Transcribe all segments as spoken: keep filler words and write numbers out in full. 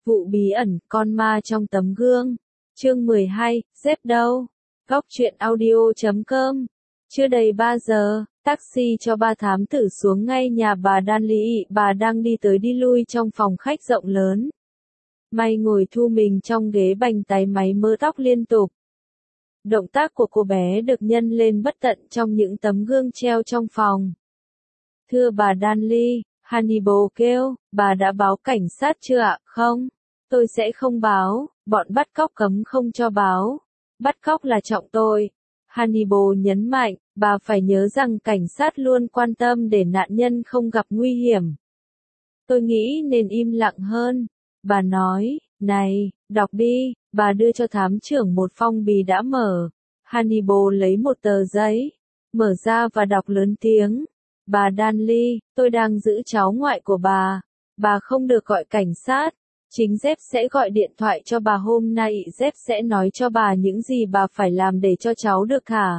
Vụ bí ẩn, con ma trong tấm gương. Chương mười hai, dép đâu? Góc truyện audio chấm com. Chưa đầy ba giờ, taxi cho ba thám tử xuống ngay nhà bà Danly, bà đang đi tới đi lui trong phòng khách rộng lớn. May ngồi thu mình trong ghế bành tay máy mớ tóc liên tục. Động tác của cô bé được nhân lên bất tận trong những tấm gương treo trong phòng. Thưa bà Danly, Hannibal kêu, bà đã báo cảnh sát chưa ạ? Không, tôi sẽ không báo, bọn bắt cóc cấm không cho báo. Bắt cóc là trọng tội. Hannibal nhấn mạnh, bà phải nhớ rằng cảnh sát luôn quan tâm để nạn nhân không gặp nguy hiểm. Tôi nghĩ nên im lặng hơn. Bà nói, này, đọc đi, bà đưa cho thám trưởng một phong bì đã mở. Hannibal lấy một tờ giấy, mở ra và đọc lớn tiếng. Bà Danly, tôi đang giữ cháu ngoại của bà. Bà không được gọi cảnh sát. Chính Jeff sẽ gọi điện thoại cho bà hôm nay. Jeff sẽ nói cho bà những gì bà phải làm để cho cháu được thả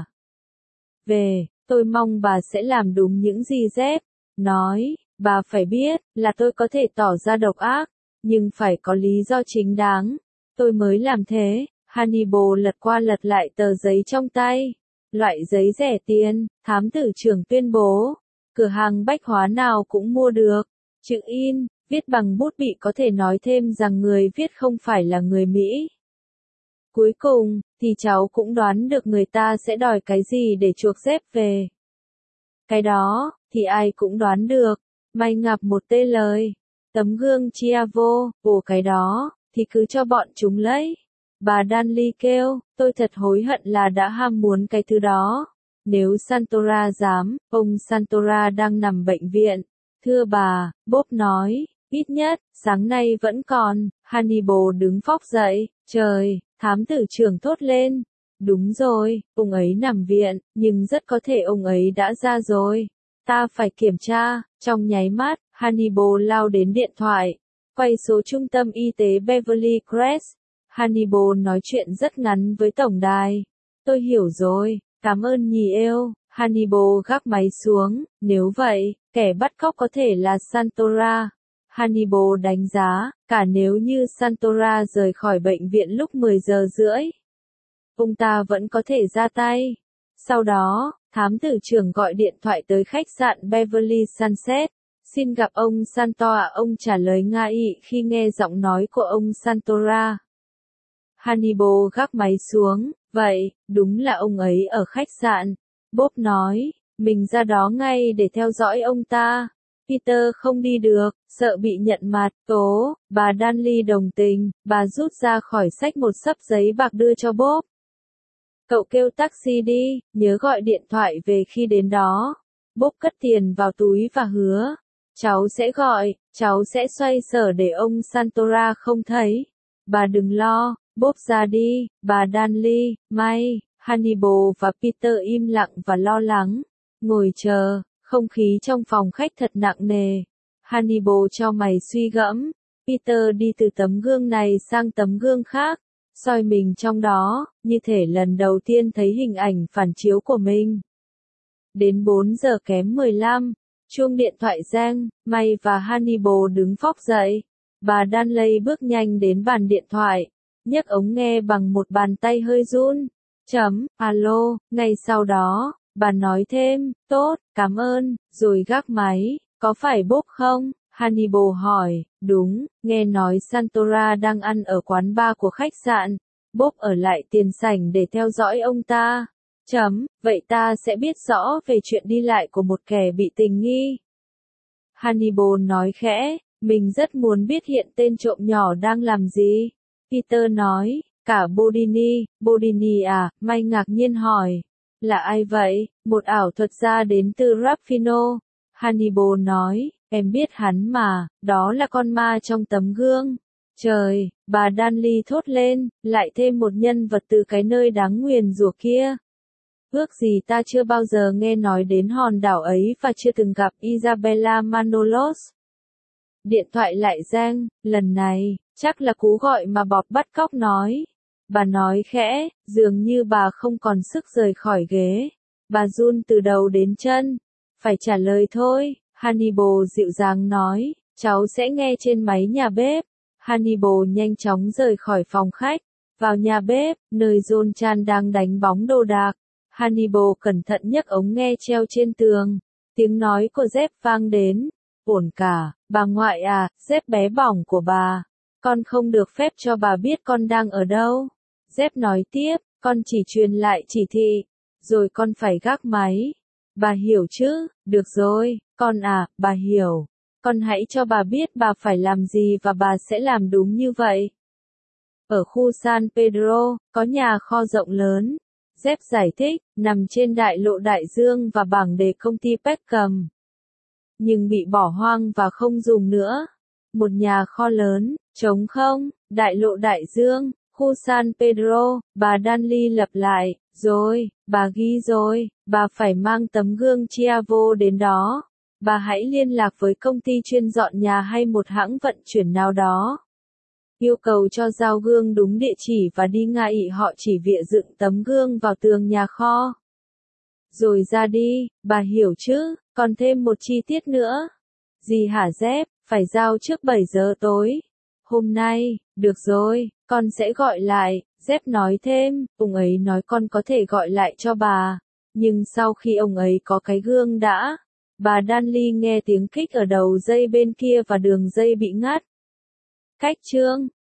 về. Tôi mong bà sẽ làm đúng những gì Jeff nói. Bà phải biết là tôi có thể tỏ ra độc ác, nhưng phải có lý do chính đáng. Tôi mới làm thế. Hannibal lật qua lật lại tờ giấy trong tay. Loại giấy rẻ tiền, thám tử trưởng tuyên bố. Cửa hàng bách hóa nào cũng mua được. Chữ in, viết bằng bút bị có thể nói thêm rằng người viết không phải là người Mỹ. Cuối cùng, thì cháu cũng đoán được người ta sẽ đòi cái gì để chuộc Jeff về. Cái đó, thì ai cũng đoán được. May ngập một tê lời. Tấm gương Chiavo, ồ cái đó, thì cứ cho bọn chúng lấy. Bà Danly kêu, tôi thật hối hận là đã ham muốn cái thứ đó. Nếu Santora dám, ông Santora đang nằm bệnh viện. Thưa bà, Bob nói, ít nhất, sáng nay vẫn còn. Hannibal đứng phóc dậy, trời, thám tử trưởng thốt lên. Đúng rồi, ông ấy nằm viện, nhưng rất có thể ông ấy đã ra rồi. Ta phải kiểm tra. Trong nháy mắt, Hannibal lao đến điện thoại, quay số trung tâm y tế Beverly Crest. Hannibal nói chuyện rất ngắn với tổng đài. Tôi hiểu rồi, cảm ơn nhì êu. Hannibal gác máy xuống, nếu vậy, kẻ bắt cóc có thể là Santora. Hannibal đánh giá, cả nếu như Santora rời khỏi bệnh viện lúc mười giờ rưỡi, ông ta vẫn có thể ra tay. Sau đó, thám tử trưởng gọi điện thoại tới khách sạn Beverly Sunset. Xin gặp ông Santora. Ông trả lời ngại khi nghe giọng nói của ông Santora. Hannibal gác máy xuống, vậy, đúng là ông ấy ở khách sạn. Bob nói, mình ra đó ngay để theo dõi ông ta. Peter không đi được, sợ bị nhận mặt, tố, bà Danly đồng tình, bà rút ra khỏi xách một xấp giấy bạc đưa cho Bob. Cậu kêu taxi đi, nhớ gọi điện thoại về khi đến đó. Bob cất tiền vào túi và hứa, cháu sẽ gọi, cháu sẽ xoay sở để ông Santora không thấy. Bà đừng lo, Bob ra đi, bà Danly, may. Hannibal và Peter im lặng và lo lắng, ngồi chờ, không khí trong phòng khách thật nặng nề. Hannibal cho mày suy gẫm, Peter đi từ tấm gương này sang tấm gương khác, soi mình trong đó, như thể lần đầu tiên thấy hình ảnh phản chiếu của mình. Đến bốn giờ kém mười lăm, chuông điện thoại reng, May và Hannibal đứng phóc dậy. Bà Danly bước nhanh đến bàn điện thoại, nhấc ống nghe bằng một bàn tay hơi run. Chấm, alo, ngay sau đó, bà nói thêm, tốt, cảm ơn, rồi gác máy, có phải Bob không? Hannibal hỏi, đúng, nghe nói Santora đang ăn ở quán bar của khách sạn, Bob ở lại tiền sảnh để theo dõi ông ta. Chấm, vậy ta sẽ biết rõ về chuyện đi lại của một kẻ bị tình nghi. Hannibal nói khẽ, mình rất muốn biết hiện tên trộm nhỏ đang làm gì. Peter nói, cả Bodini, Bodini à, May ngạc nhiên hỏi. Là ai vậy? Một ảo thuật gia đến từ Raffino. Hannibal nói, em biết hắn mà, đó là con ma trong tấm gương. Trời, bà Danly thốt lên, lại thêm một nhân vật từ cái nơi đáng nguyền rủa kia. Ước gì ta chưa bao giờ nghe nói đến hòn đảo ấy và chưa từng gặp Isabella Manolos. Điện thoại lại reng, lần này, chắc là cú gọi mà Bob bắt cóc nói. Bà nói khẽ, dường như bà không còn sức rời khỏi ghế. Bà run từ đầu đến chân. Phải trả lời thôi, Hannibal dịu dàng nói, cháu sẽ nghe trên máy nhà bếp. Hannibal nhanh chóng rời khỏi phòng khách, vào nhà bếp, nơi John Chan đang đánh bóng đồ đạc. Hannibal cẩn thận nhấc ống nghe treo trên tường. Tiếng nói của Jeff vang đến. Ổn cả, bà ngoại à, Jeff bé bỏng của bà. Con không được phép cho bà biết con đang ở đâu. Jeff nói tiếp, con chỉ truyền lại chỉ thị. Rồi con phải gác máy. Bà hiểu chứ, được rồi, con à, bà hiểu. Con hãy cho bà biết bà phải làm gì và bà sẽ làm đúng như vậy. Ở khu San Pedro, có nhà kho rộng lớn. Jeff giải thích, nằm trên đại lộ đại dương và bảng đề công ty Peckham. Nhưng bị bỏ hoang và không dùng nữa. Một nhà kho lớn, trống không, đại lộ đại dương, khu San Pedro, bà Danly lặp lại, rồi, bà ghi rồi, bà phải mang tấm gương Chiavo đến đó. Bà hãy liên lạc với công ty chuyên dọn nhà hay một hãng vận chuyển nào đó. Yêu cầu cho giao gương đúng địa chỉ và đi ngay họ chỉ vịa dựng tấm gương vào tường nhà kho. Rồi ra đi, bà hiểu chứ, còn thêm một chi tiết nữa. Gì hả Jeff, phải giao trước bảy giờ tối. Hôm nay, được rồi, con sẽ gọi lại, Jeff nói thêm, ông ấy nói con có thể gọi lại cho bà. Nhưng sau khi ông ấy có cái gương đã, bà Danly nghe tiếng kích ở đầu dây bên kia và đường dây bị ngắt. Cách chương